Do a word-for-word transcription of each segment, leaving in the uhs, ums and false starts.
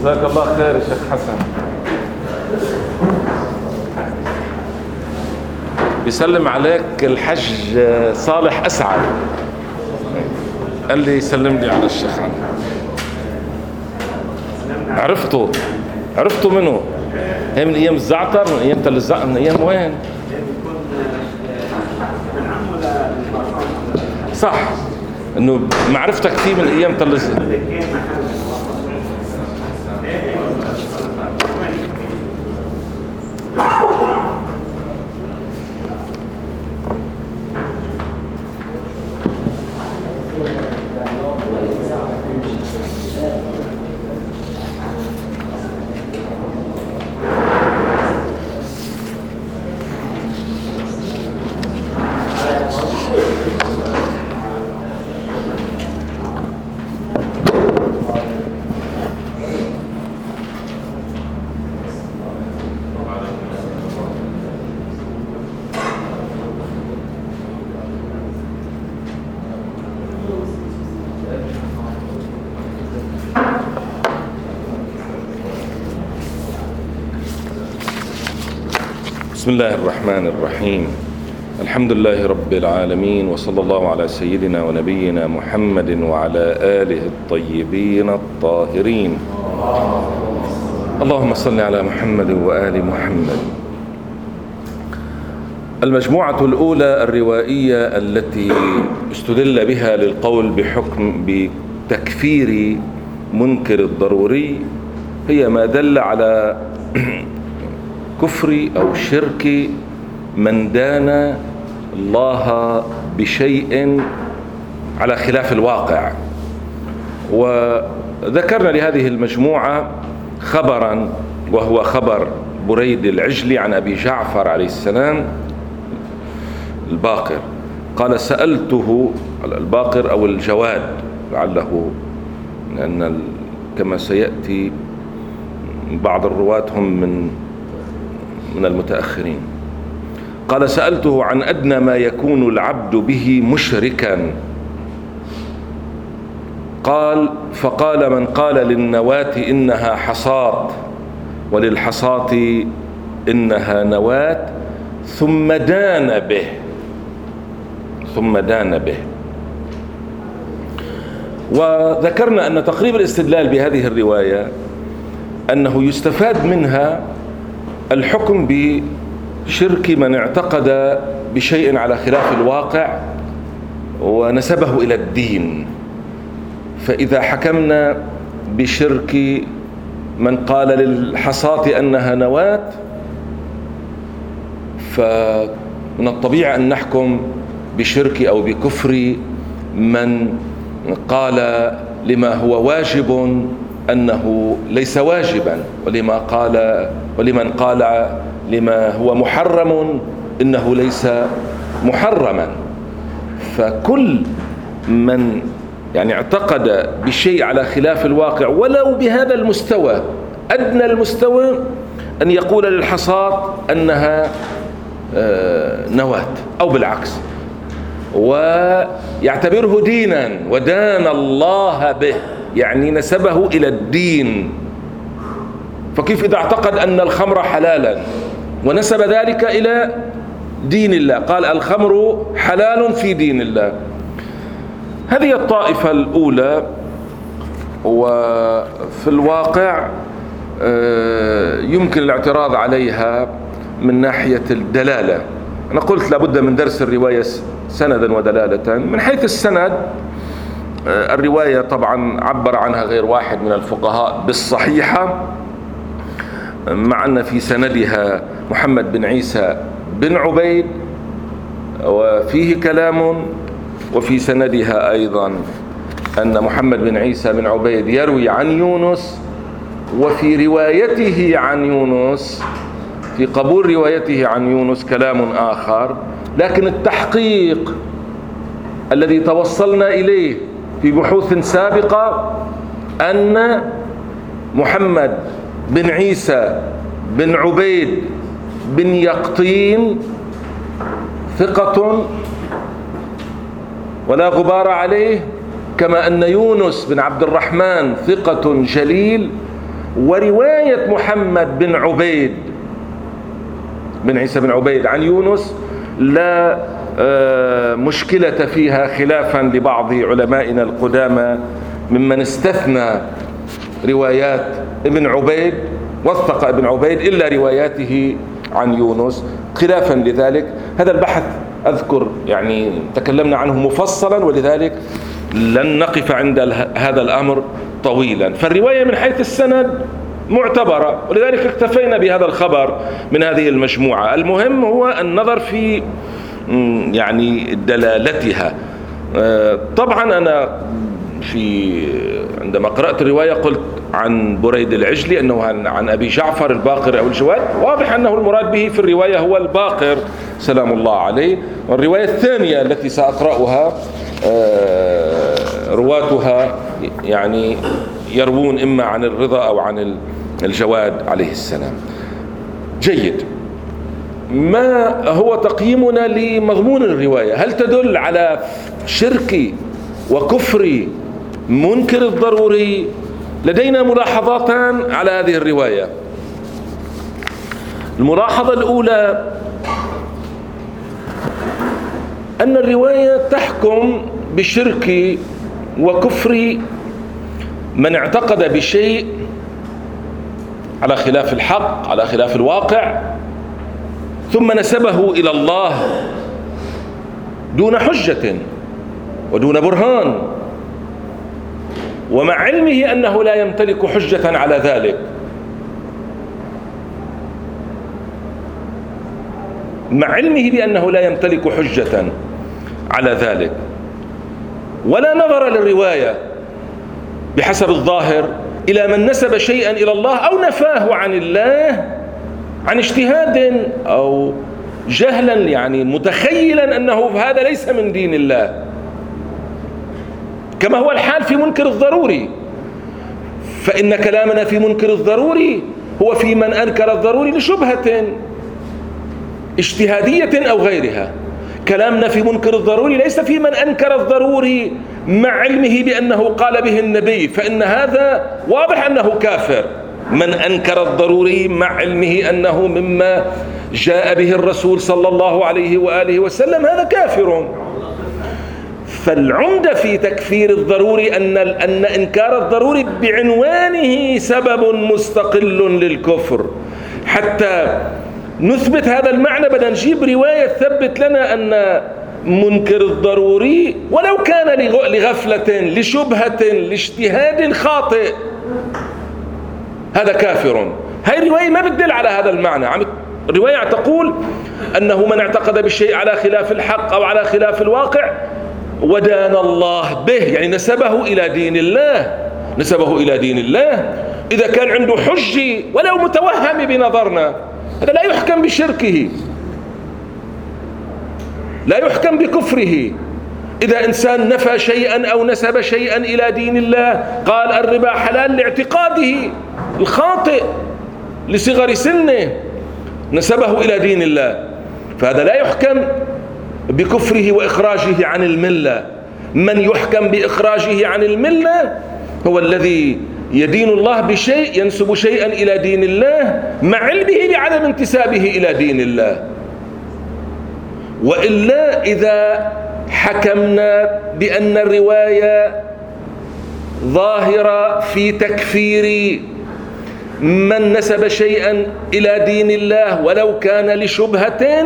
جزاك الله خير يا شيخ حسن. بيسلم عليك الحج صالح أسعد، قال لي يسلم لي على الشيخ علي. عرفته عرفته منه؟ هي من ايام الزعتر، من ايام تل الزعتر، من ايام وين؟ صح، انه معرفتك فيه من ايام تل الزعتر. بسم الله الرحمن الرحيم. الحمد لله رب العالمين، وصلى الله على سيدنا ونبينا محمد وعلى آله الطيبين الطاهرين. اللهم صل على محمد وآل محمد. المجموعة الأولى الروائية التي استدل بها للقول بحكم بتكفير منكر الضروري هي ما دل على كفر أو شرك من دان الله بشيء على خلاف الواقع. وذكرنا لهذه المجموعة خبرا، وهو خبر بريد العجلي عن أبي جعفر عليه السلام الباقر، قال سألته الباقر أو الجواد لعله، لأن كما سيأتي بعض الرواة هم من من المتأخرين. قال سألته عن أدنى ما يكون العبد به مشركا، قال فقال من قال للنواة إنها حصاة وللحصاة إنها نواة ثم دان به ثم دان به. وذكرنا أن تقريب الاستدلال بهذه الرواية أنه يستفاد منها الحكم بشرك من اعتقد بشيء على خلاف الواقع ونسبه إلى الدين. فإذا حكمنا بشرك من قال للحصاة أنها نواة، فمن الطبيعي أن نحكم بشرك أو بكفر من قال لما هو واجب أنه ليس واجبا، ولما قال ولمن قال لما هو محرم إنه ليس محرما. فكل من يعني اعتقد بشيء على خلاف الواقع ولو بهذا المستوى أدنى المستوى، أن يقول للحصاة أنها نواة أو بالعكس، ويعتبره دينا ودان الله به، يعني نسبه إلى الدين. فكيف إذا اعتقد أن الخمر حلالا ونسب ذلك إلى دين الله، قال الخمر حلال في دين الله. هذه الطائفة الأولى. وفي الواقع يمكن الاعتراض عليها من ناحية الدلالة. أنا قلت لابد من درس الرواية سندا ودلالة. من حيث السند الرواية طبعا عبر عنها غير واحد من الفقهاء بالصحيحة، مع أن في سندها محمد بن عيسى بن عبيد وفيه كلام، وفي سندها أيضا أن محمد بن عيسى بن عبيد يروي عن يونس، وفي روايته عن يونس في قبول روايته عن يونس كلام آخر. لكن التحقيق الذي توصلنا إليه في بحوث سابقة أن محمد بن عيسى بن عبيد بن يقطين ثقة ولا غبار عليه، كما أن يونس بن عبد الرحمن ثقة جليل، ورواية محمد بن عبيد بن عيسى بن عبيد عن يونس لا مشكلة فيها، خلافا لبعض علمائنا القدامى ممن استثنى روايات ابن عبيد، وثق ابن عبيد إلا رواياته عن يونس. خلافا لذلك هذا البحث أذكر يعني تكلمنا عنه مفصلا، ولذلك لن نقف عند هذا الأمر طويلا. فالرواية من حيث السند معتبرة، ولذلك اكتفينا بهذا الخبر من هذه المجموعة. المهم هو النظر في يعني دلالتها. طبعا أنا في عندما قرأت الرواية قلت عن بريد العجلي أنه عن أبي جعفر الباقر أو الجواد، واضح أنه المراد به في الرواية هو الباقر سلام الله عليه. والرواية الثانية التي سأقرأها رواتها يعني يروون إما عن الرضا أو عن الجواد عليه السلام. جيد. ما هو تقييمنا لمضمون الرواية؟ هل تدل على شرك وكفر منكر الضروري؟ لدينا ملاحظاتان على هذه الرواية. الملاحظة الأولى أن الرواية تحكم بشرك وكفر من اعتقد بشيء على خلاف الحق، على خلاف الواقع، ثم نسبه إلى الله دون حجة ودون برهان، ومع علمه أنه لا يمتلك حجة على ذلك. مع علمه بأنه لا يمتلك حجة على ذلك. ولا نظر للرواية بحسب الظاهر إلى من نسب شيئا إلى الله أو نفاه عن الله عن اجتهاد أو جهلا، يعني متخيلا أنه هذا ليس من دين الله، كما هو الحال في منكر الضروري. فإن كلامنا في منكر الضروري هو في من أنكر الضروري لشبهة اجتهادية أو غيرها. كلامنا في منكر الضروري ليس في من أنكر الضروري مع علمه بأنه قال به النبي، فإن هذا واضح أنه كافر. من أنكر الضروري مع علمه أنه مما جاء به الرسول صلى الله عليه وآله وسلم هذا كافر. فالعمدة في تكفير الضروري أن أن إنكار الضروري بعنوانه سبب مستقل للكفر. حتى نثبت هذا المعنى بدنا نجيب رواية تثبت لنا أن منكر الضروري ولو كان لغفلة لشبهة لاجتهاد خاطئ هذا كافر. هاي الرواية ما بتدل على هذا المعنى. الرواية تقول أنه من اعتقد بالشيء على خلاف الحق أو على خلاف الواقع ودان الله به، يعني نسبه إلى دين الله، نسبه إلى دين الله. إذا كان عنده حجة ولو متوهم بنظرنا هذا لا يحكم بشركه، لا يحكم بكفره. إذا إنسان نفى شيئا أو نسب شيئا إلى دين الله، قال الربا حلال لاعتقاده الخاطئ لصغر سنه، نسبه إلى دين الله، فهذا لا يحكم بكفره وإخراجه عن الملة. من يحكم بإخراجه عن الملة هو الذي يدين الله بشيء، ينسب شيئا إلى دين الله مع علمه بعدم انتسابه إلى دين الله. وإلا إذا حكمنا بأن الرواية ظاهرة في تكفير من نسب شيئا إلى دين الله ولو كان لشبهة،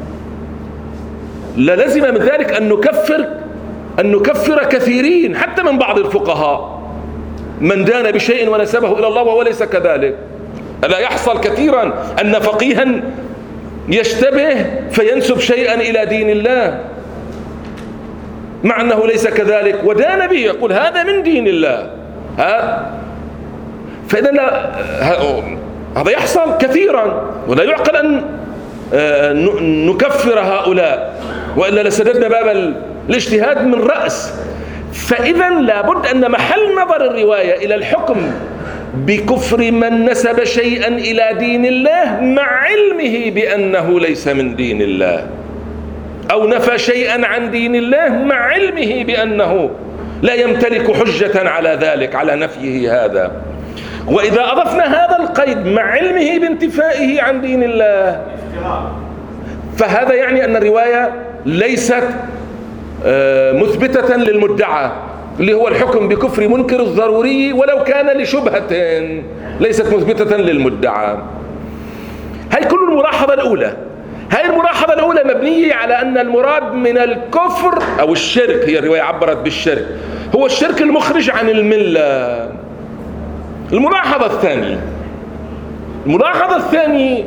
للزم من ذلك أن نكفر أن نكفر كثيرين حتى من بعض الفقهاء من دان بشيء ونسبه إلى الله وهو ليس كذلك. ألا يحصل كثيرا أن فقيها يشتبه فينسب شيئا إلى دين الله مع أنه ليس كذلك ودان به، يقول هذا من دين الله. ها فإذا لا هذا يحصل كثيرا، ولا يعقل أن نكفر هؤلاء، وإلا لسددنا باب الاجتهاد من رأس. فإذا لابد أن محل نظر الرواية إلى الحكم بكفر من نسب شيئا إلى دين الله مع علمه بأنه ليس من دين الله، أو نفى شيئا عن دين الله مع علمه بأنه لا يمتلك حجة على ذلك، على نفيه هذا. وإذا أضفنا هذا القيد مع علمه بانتفائه عن دين الله، فهذا يعني أن الرواية ليست مثبتة للمدعى اللي هو الحكم بكفر منكر الضروري ولو كان لشبهة، ليست مثبتة للمدعى. هاي كل الملاحظة الأولى. هاي الملاحظة الأولى مبنية على أن المراد من الكفر أو الشرك، هي الرواية عبرت بالشرك، هو الشرك المخرج عن الملة. الملاحظة الثانية الملاحظة الثانية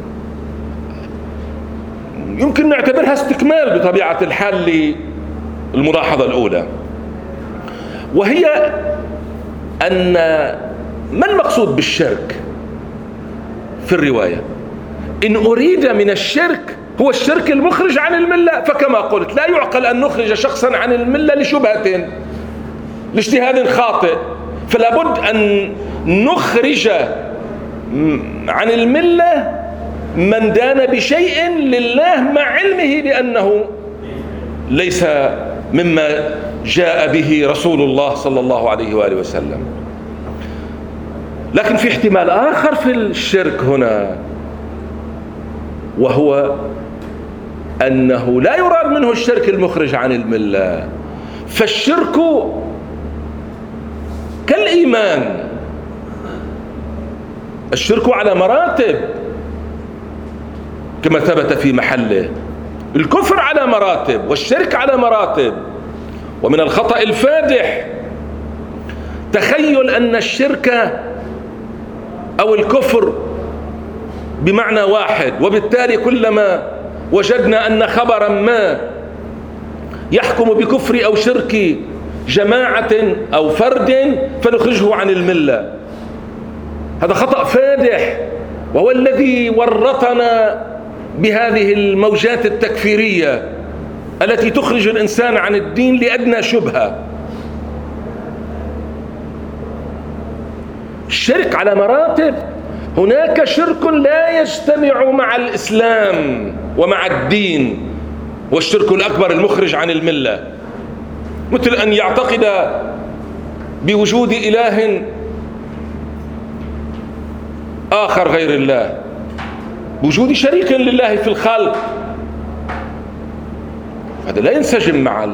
يمكن نعتبرها استكمال بطبيعة الحال للملاحظة الأولى، وهي أن ما المقصود بالشرك في الرواية؟ إن أريد من الشرك هو الشرك المخرج عن الملة، فكما قلت لا يعقل أن نخرج شخصا عن الملة لشبهة لاجتهاد خاطئ، فلا بد أن نخرج عن الملة من دان بشيء لله مع علمه بأنه ليس مما جاء به رسول الله صلى الله عليه وآله وسلم. لكن في احتمال آخر في الشرك هنا، وهو أنه لا يراد منه الشرك المخرج عن الملة، فالشرك كالإيمان، الشرك على مراتب كما ثبت في محله، الكفر على مراتب والشرك على مراتب. ومن الخطأ الفادح تخيل أن الشرك أو الكفر بمعنى واحد، وبالتالي كلما وجدنا أن خبرا ما يحكم بكفر أو شرك جماعة أو فرد فنخرجه عن الملة. هذا خطأ فادح، وهو الذي ورطنا بهذه الموجات التكفيرية التي تخرج الإنسان عن الدين لأدنى شبهة. الشرك على مراتب، هناك شرك لا يجتمع مع الإسلام ومع الدين، والشرك الأكبر المخرج عن الملة، مثل أن يعتقد بوجود إله آخر غير الله، بوجود شريك لله في الخلق، هذا لا ينسجم مع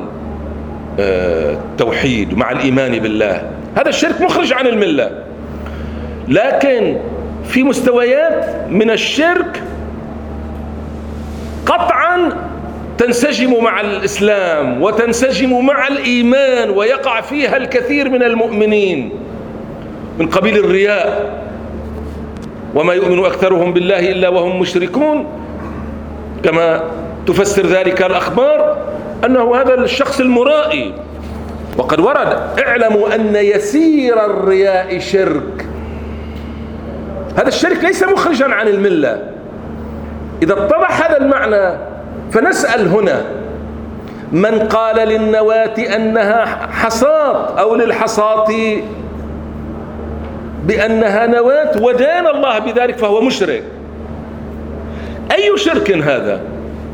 التوحيد ومع الإيمان بالله، هذا الشرك مخرج عن الملة. لكن في مستويات من الشرك قطعا تنسجم مع الإسلام وتنسجم مع الإيمان، ويقع فيها الكثير من المؤمنين، من قبيل الرياء، وما يؤمن أكثرهم بالله إلا وهم مشركون، كما تفسر ذلك الأخبار أنه هذا الشخص المرائي. وقد ورد اعلموا أن يسير الرياء شرك، هذا الشرك ليس مخرجا عن الملة. إذا اتضح هذا المعنى فنسأل هنا من قال للنواة أنها حصاة أو للحصاة بأنها نواة ودان الله بذلك فهو مشرك. أي شرك هذا؟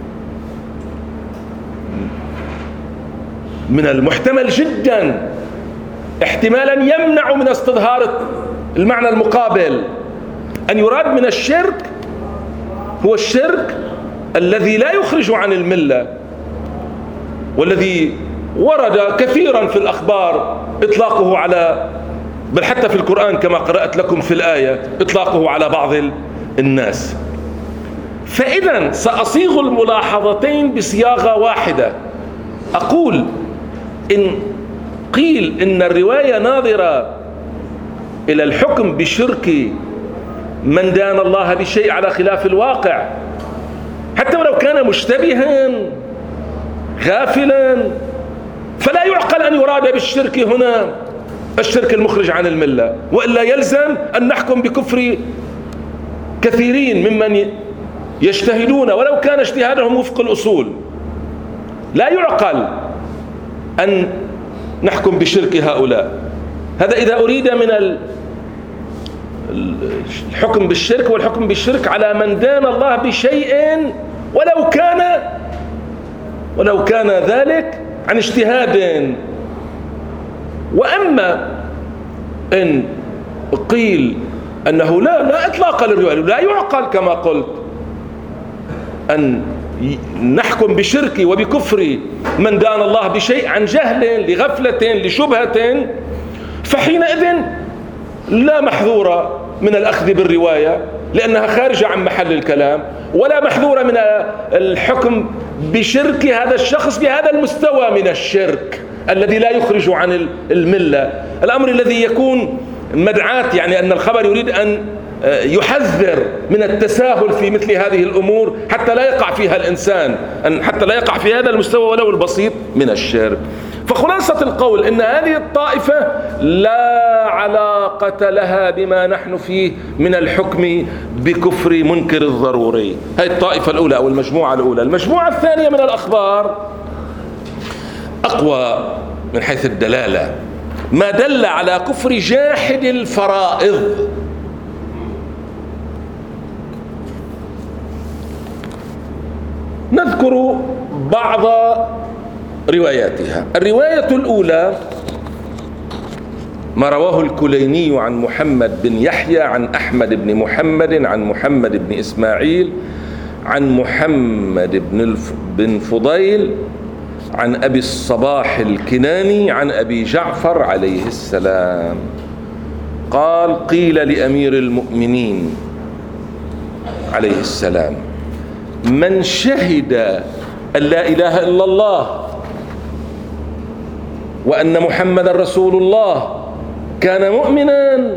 من المحتمل جدا احتمالا يمنع من استظهار المعنى المقابل، أن يراد من الشرك هو الشرك الذي لا يخرج عن الملة، والذي ورد كثيرا في الأخبار إطلاقه على، بل حتى في القرآن كما قرأت لكم في الآية، إطلاقه على بعض الناس. فإذا سأصيغ الملاحظتين بصياغة واحدة، أقول إن قيل إن الرواية ناظرة إلى الحكم بشرك من دان الله بشيء على خلاف الواقع، حتى ولو كان مشتبها غافلا، فلا يعقل أن يراد بالشرك هنا الشرك المخرج عن الملة، وإلا يلزم أن نحكم بكفر كثيرين ممن يجتهدون ولو كان اجتهادهم وفق الأصول. لا يعقل أن نحكم بشرك هؤلاء. هذا إذا أريد من الحكم بالشرك، والحكم بالشرك على من دان الله بشيء ولو كان ولو كان ذلك عن اجتهاد. وأما إن قيل أنه لا لا إطلاق للرواية، لا يعقل كما قلت أن نحكم بشرك وبكفر من دان الله بشيء عن جهل لغفلة لشبهة، فحينئذ لا محذور من الأخذ بالرواية لأنها خارجة عن محل الكلام، ولا محذور من الحكم بشرك هذا الشخص بهذا المستوى من الشرك الذي لا يخرج عن الملة. الأمر الذي يكون مدعاة، يعني أن الخبر يريد أن يحذر من التساهل في مثل هذه الأمور حتى لا يقع فيها الإنسان، أن حتى لا يقع في هذا المستوى ولو البسيط من الشرك. فخلاصة القول إن هذه الطائفة لا علاقة لها بما نحن فيه من الحكم بكفر منكر الضروري. هذه الطائفة الأولى أو المجموعة الأولى. المجموعة الثانية من الأخبار أقوى من حيث الدلالة، ما دل على كفر جاحد الفرائض. نذكر بعض رواياتها. الرواية الأولى ما رواه الكليني عن محمد بن يحيى عن أحمد بن محمد عن محمد بن إسماعيل عن محمد بن فضيل عن أبي الصباح الكناني عن أبي جعفر عليه السلام قال: قيل لأمير المؤمنين عليه السلام: من شهد أن لا إله إلا الله وأن محمد رسول الله كان مؤمنا.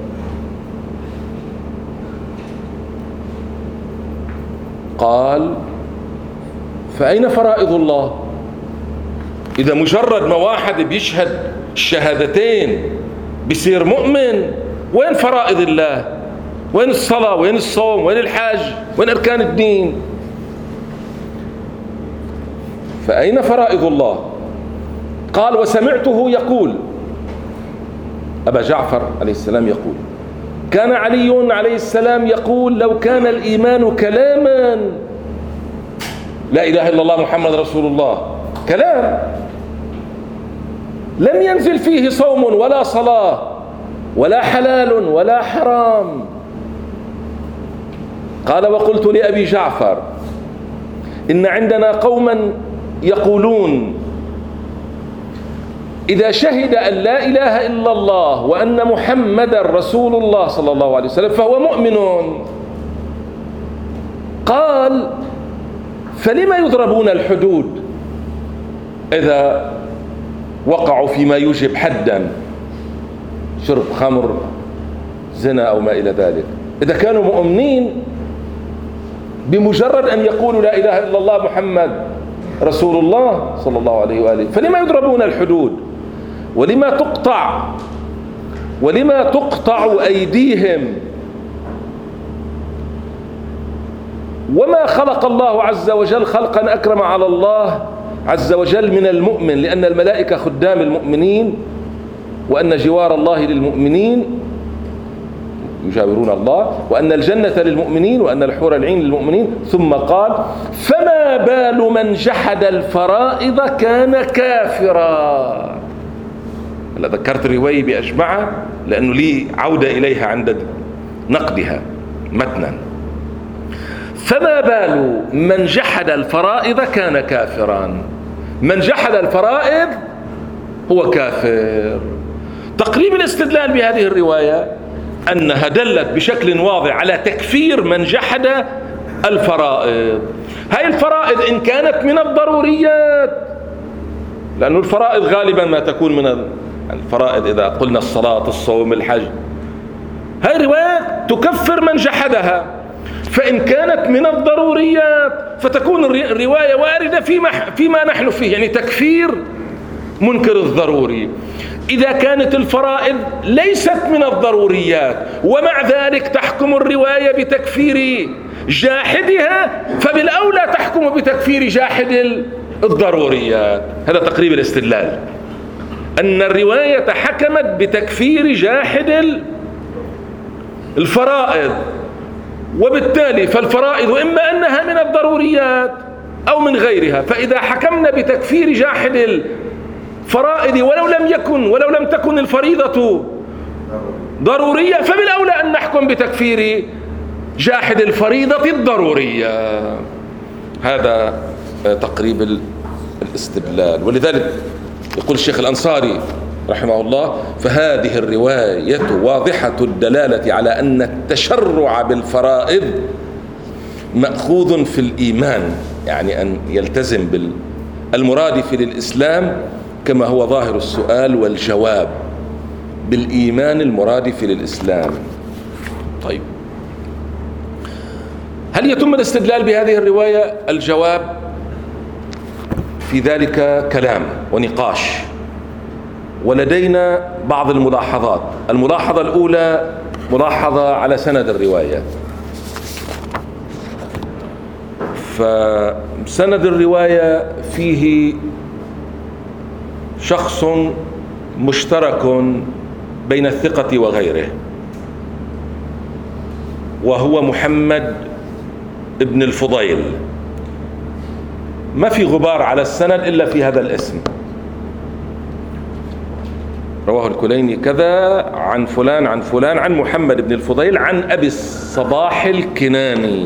قال: فأين فرائض الله؟ إذا مجرد ما واحد بيشهد الشهادتين بيصير مؤمن، وين فرائض الله؟ وين الصلاة؟ وين الصوم؟ وين الحج؟ وين أركان الدين؟ فأين فرائض الله؟ قال: وسمعته يقول، أبا جعفر عليه السلام يقول: كان علي عليه السلام يقول: لو كان الإيمان كلاما، لا إله إلا الله محمد رسول الله كلام، لم ينزل فيه صوم ولا صلاة ولا حلال ولا حرام. قال: وقلت لأبي جعفر: إن عندنا قوما يقولون إذا شهد أن لا إله إلا الله وأن محمد رسول الله صلى الله عليه وسلم فهو مؤمن. قال: فلما يضربون الحدود إذا وقعوا فيما يوجب حدا، شرب خمر، زنا أو ما إلى ذلك، إذا كانوا مؤمنين بمجرد أن يقولوا لا إله إلا الله محمد رسول الله صلى الله عليه وآله، فلما يضربون الحدود؟ ولما تقطع ولما تقطع أيديهم؟ وما خلق الله عز وجل خلقا أكرم على الله عز وجل من المؤمن، لأن الملائكة خدام المؤمنين، وأن جوار الله للمؤمنين يجاورون الله، وأن الجنة للمؤمنين، وأن الحور العين للمؤمنين. ثم قال: فما بال من جحد الفرائض كان كافرا. هلا ذكرت الرواية بأجمعها لأنه لي عودة إليها عند نقدها متنا. فما بال من جحد الفرائض كان كافرا. من جحد الفرائض هو كافر. تقريب الاستدلال بهذه الرواية أنها دلت بشكل واضح على تكفير من جحد الفرائض. هاي الفرائض إن كانت من الضروريات، لأن الفرائض غالبا ما تكون من الفرائض، إذا قلنا الصلاة الصوم الحج، هاي الروايات تكفر من جحدها. فإن كانت من الضروريات فتكون الرواية واردة فيما, فيما نحن فيه، يعني تكفير منكر الضروري. إذا كانت الفرائض ليست من الضروريات ومع ذلك تحكم الرواية بتكفير جاحدها، فبالأولى تحكم بتكفير جاحد الضروريات. هذا تقريب الاستدلال، أن الرواية حكمت بتكفير جاحد الفرائض، وبالتالي فالفرائض إما أنها من الضروريات أو من غيرها. فإذا حكمنا بتكفير جاحد الفرائض ولو لم يكن ولو لم تكن الفريضة ضرورية، فبالأولى أن نحكم بتكفير جاحد الفريضة الضرورية. هذا تقريب الاستدلال. ولذلك يقول الشيخ الأنصاري رحمه الله: فهذه الرواية واضحة الدلالة على أن التشرع بالفرائض مأخوذ في الإيمان، يعني أن يلتزم بالمرادف للإسلام كما هو ظاهر السؤال والجواب، بالإيمان المرادف للإسلام. طيب، هل يتم الاستدلال بهذه الرواية؟ الجواب في ذلك كلام ونقاش، ولدينا بعض الملاحظات. الملاحظة الأولى ملاحظة على سند الرواية. فسند الرواية فيه شخص مشترك بين الثقة وغيره، وهو محمد ابن الفضيل. ما في غبار على السند إلا في هذا الاسم. رواه الكليني كذا عن فلان عن فلان عن محمد بن الفضيل عن أبي الصباح الكناني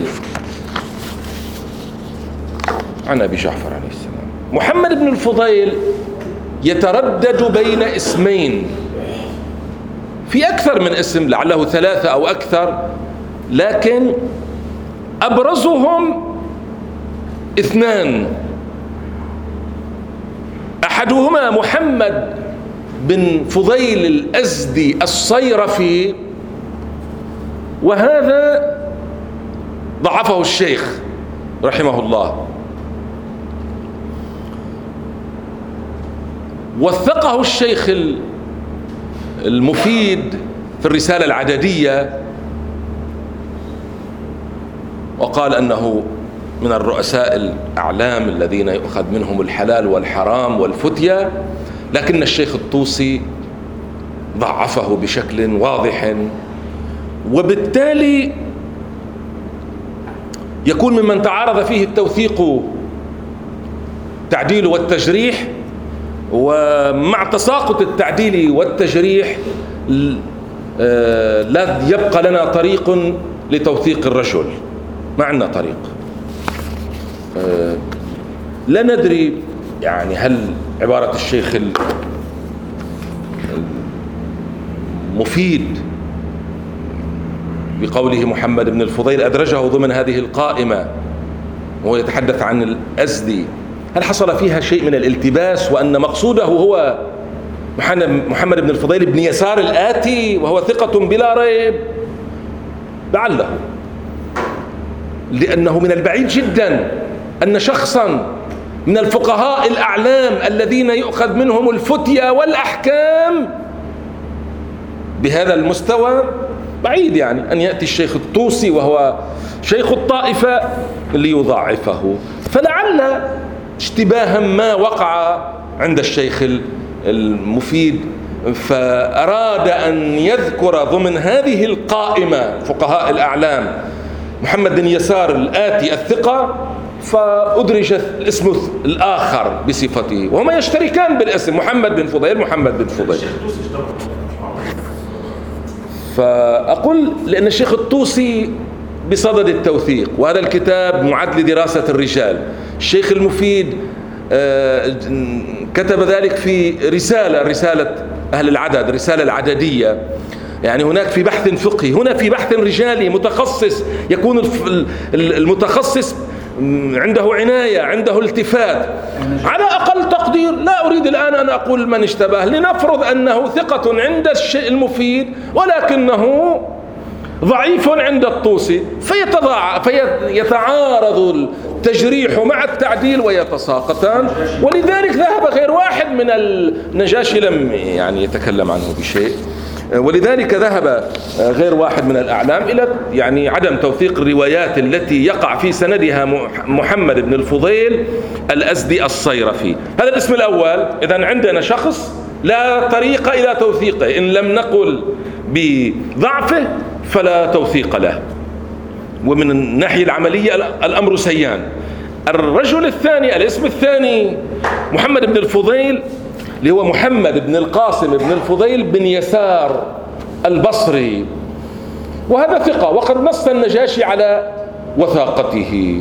عن أبي جعفر عليه السلام. محمد بن الفضيل يتردد بين اسمين، في أكثر من اسم، لعله ثلاثة أو أكثر، لكن أبرزهم اثنان. أحدهما محمد بن فضيل الأزدي الصيرفي، وهذا ضعفه الشيخ رحمه الله، وثقه الشيخ المفيد في الرسالة العددية، وقال أنه من الرؤساء الأعلام الذين يؤخذ منهم الحلال والحرام والفتية، لكن الشيخ الطوسي ضعفه بشكل واضح، وبالتالي يكون ممن تعارض فيه التوثيق التعديل والتجريح، ومع تساقط التعديل والتجريح لا يبقى لنا طريق لتوثيق الرجل، ما عندنا طريق. لا ندري يعني هل عبارة الشيخ المفيد بقوله محمد بن الفضيل أدرجه ضمن هذه القائمة وهو يتحدث عن الأزدي، هل حصل فيها شيء من الالتباس وأن مقصوده هو محمد بن الفضيل بن يسار الآتي وهو ثقة بلا ريب؟ لعله، لأنه من البعيد جدا أن شخصا من الفقهاء الأعلام الذين يؤخذ منهم الفتية والأحكام بهذا المستوى، بعيد يعني أن يأتي الشيخ الطوسي وهو شيخ الطائفة ليضاعفه. فلعل اشتباها ما وقع عند الشيخ المفيد، فأراد أن يذكر ضمن هذه القائمة فقهاء الأعلام محمد بن يسار الآتي الثقة، فأدرج الاسم الآخر بصفته، وهما يشتركان بالاسم محمد بن فضيل محمد بن فضيل. فأقول لأن الشيخ الطوسي بصدد التوثيق، وهذا الكتاب معد لدراسة الرجال. الشيخ المفيد كتب ذلك في رسالة رسالة أهل العدد، رسالة العددية، يعني هناك في بحث فقهي، هنا في بحث رجالي متخصص، يكون المتخصص عنده عناية، عنده التفات. على أقل تقدير، لا أريد الآن أن أقول من اشتبه، لنفرض أنه ثقة عند الشيء المفيد ولكنه ضعيف عند الطوسي، فيتعارض التجريح مع التعديل ويتساقطان، ولذلك ذهب غير واحد من النجاشي لم يعني يتكلم عنه بشيء، ولذلك ذهب غير واحد من الأعلام إلى يعني عدم توثيق الروايات التي يقع في سندها محمد بن الفضيل الأزدي الصيرفي. هذا الاسم الأول. إذن عندنا شخص لا طريق إلى توثيقه، إن لم نقل بضعفه فلا توثيق له، ومن الناحية العملية الأمر سيان. الرجل الثاني، الاسم الثاني محمد بن الفضيل، اللي هو محمد بن القاسم بن الفضيل بن يسار البصري، وهذا ثقة، وقد نص النجاشي على وثاقته.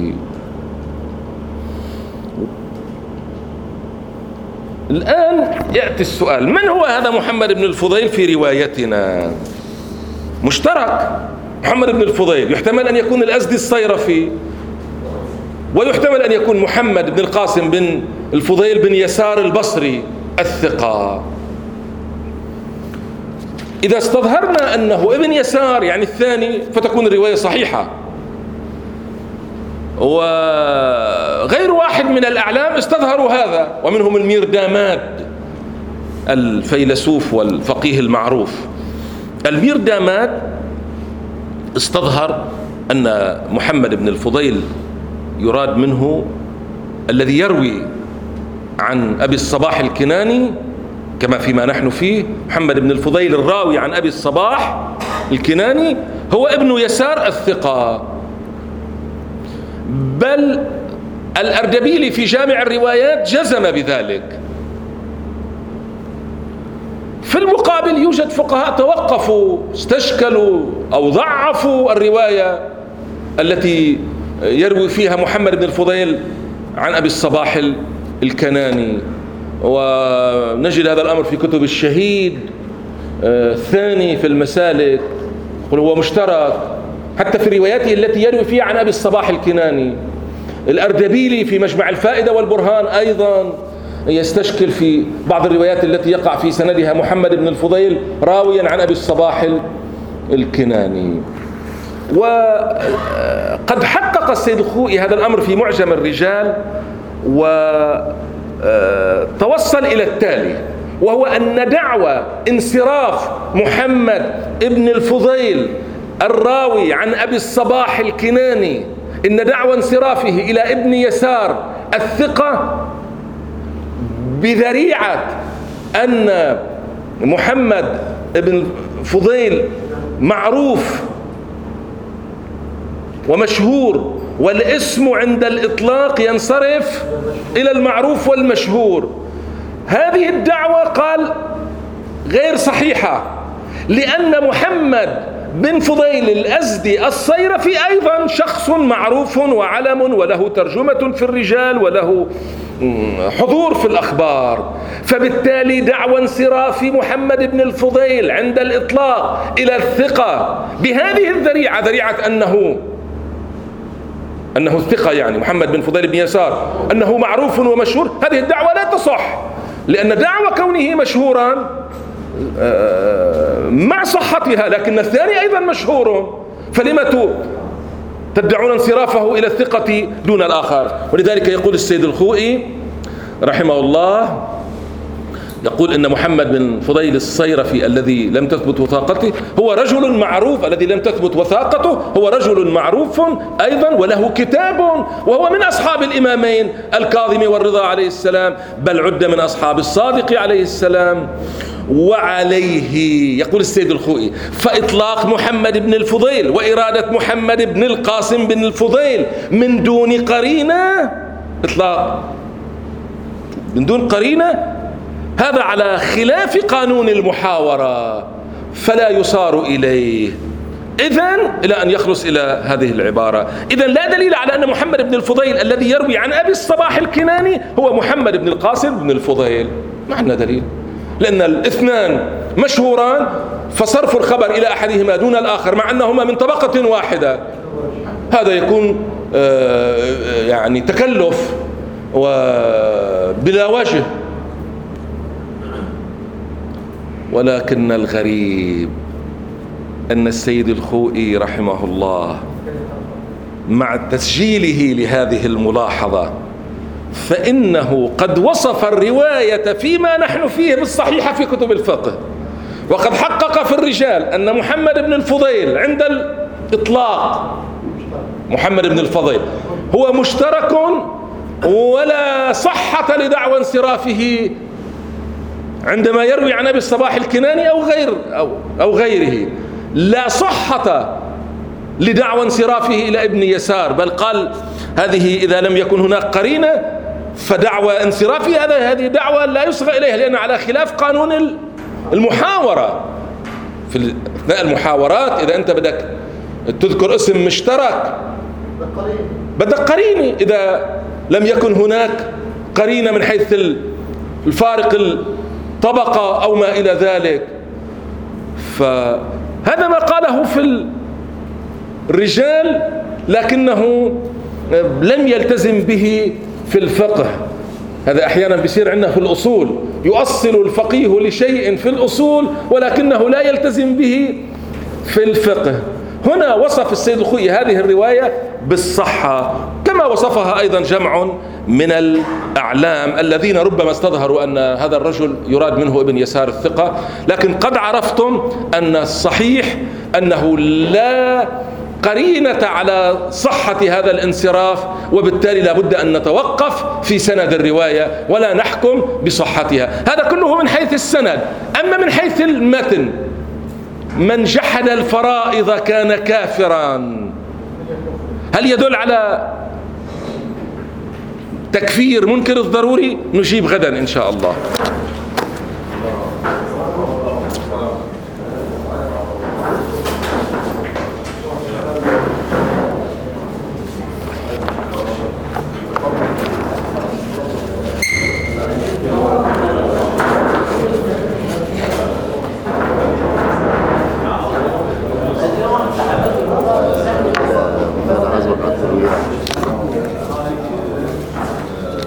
الآن يأتي السؤال: من هو هذا محمد بن الفضيل في روايتنا؟ مشترك، محمد بن الفضيل يحتمل أن يكون الأزدي الصيرفي، ويحتمل أن يكون محمد بن القاسم بن الفضيل بن يسار البصري الثقة. إذا استظهرنا أنه ابن يسار يعني الثاني فتكون الرواية صحيحة، وغير واحد من الأعلام استظهروا هذا، ومنهم الميرداماد الفيلسوف والفقيه المعروف. الميرداماد استظهر أن محمد بن الفضيل يراد منه الذي يروي عن أبي الصباح الكناني كما فيما نحن فيه. محمد بن الفضيل الراوي عن أبي الصباح الكناني هو ابن يسار الثقة، بل الأردبيلي في جامع الروايات جزم بذلك. في المقابل يوجد فقهاء توقفوا، استشكلوا أو ضعفوا الرواية التي يروي فيها محمد بن الفضيل عن أبي الصباح الكناني، ونجد هذا الأمر في كتب الشهيد الثاني في المسالك، يقول هو مشترك حتى في رواياته التي يروي فيها عن أبي الصباح الكناني. الأردبيلي في مجمع الفائدة والبرهان أيضا يستشكل في بعض الروايات التي يقع في سندها محمد بن الفضيل راويا عن أبي الصباح الكناني. وقد حقق السيد الخوئي هذا الأمر في معجم الرجال، وتوصل إلى التالي، وهو أن دعوى انصراف محمد بن الفضيل الراوي عن أبي الصباح الكناني، إن دعوى انصرافه إلى ابن يسار الثقة بذريعة أن محمد بن الفضيل معروف ومشهور، والاسم عند الإطلاق ينصرف إلى المعروف والمشهور. هذه الدعوة قال غير صحيحة، لأن محمد بن فضيل الأزدي الصيرفي أيضا شخص معروف وعلم، وله ترجمة في الرجال، وله حضور في الأخبار، فبالتالي دعوى انصراف محمد بن الفضيل عند الإطلاق إلى الثقة بهذه الذريعة، ذريعة أنه أنه الثقة، يعني محمد بن فضيل بن يسار أنه معروف ومشهور، هذه الدعوة لا تصح، لأن دعوى كونه مشهورا مع صحتها، لكن الثاني أيضا مشهور، فلما تدعون انصرافه إلى الثقة دون الآخر؟ ولذلك يقول السيد الخوئي رحمه الله، يقول إن محمد بن فضيل الصيرفي الذي لم تثبت وثاقته هو رجل معروف، الذي لم تثبت وثاقته هو رجل معروف أيضا، وله كتاب، وهو من أصحاب الإمامين الكاظم والرضا عليه السلام، بل عد من أصحاب الصادق عليه السلام. وعليه يقول السيد الخوئي: فإطلاق محمد بن الفضيل وإرادة محمد بن القاسم بن الفضيل من دون قرينة، إطلاق من دون قرينة، هذا على خلاف قانون المحاورة، فلا يصار إليه. إذن إلى أن يخلص إلى هذه العبارة: إذن لا دليل على أن محمد بن الفضيل الذي يروي عن أبي الصباح الكناني هو محمد بن القاسم بن الفضيل. ما عندنا دليل، لأن الاثنان مشهوران، فصرف الخبر إلى أحدهما دون الآخر مع أنهما من طبقة واحدة هذا يكون يعني تكلف وبلا وجه. ولكن الغريب أن السيد الخوئي رحمه الله مع تسجيله لهذه الملاحظة فإنه قد وصف الرواية فيما نحن فيه بالصحيحة في كتب الفقه، وقد حقق في الرجال أن محمد بن الفضيل عند الإطلاق محمد بن الفضيل هو مشترك، ولا صحة لدعوى انصرافه عندما يروي عن أبي الصباح الكناني أو غير أو, أو غيره، لا صحة لدعوى انصرافه إلى ابن يسار، بل قال هذه إذا لم يكن هناك قرينة فدعوى انصرافه هذا هذه دعوة لا يصغى إليها، لأن على خلاف قانون المحاورة. في في أثناء المحاورات إذا أنت بدك تذكر اسم مشترك بدك قرينة، إذا لم يكن هناك قرينة من حيث الفارق الطبقة أو ما إلى ذلك. فهذا ما قاله في الرجال لكنه لم يلتزم به في الفقه. هذا أحيانا بيصير عندنا في الأصول، يؤصل الفقيه لشيء في الأصول ولكنه لا يلتزم به في الفقه. هنا وصف السيد الخوئي هذه الرواية بالصحة، كما وصفها أيضا جمع من الأعلام الذين ربما استظهروا أن هذا الرجل يراد منه ابن يسار الثقة، لكن قد عرفتم أن الصحيح أنه لا قرينة على صحة هذا الانصراف، وبالتالي لابد أن نتوقف في سند الرواية ولا نحكم بصحتها. هذا كله من حيث السند. أما من حيث المتن، من جحد الفرائض كان كافرا، هل يدل على تكفير منكر الضروري؟ نجيب غدا إن شاء الله.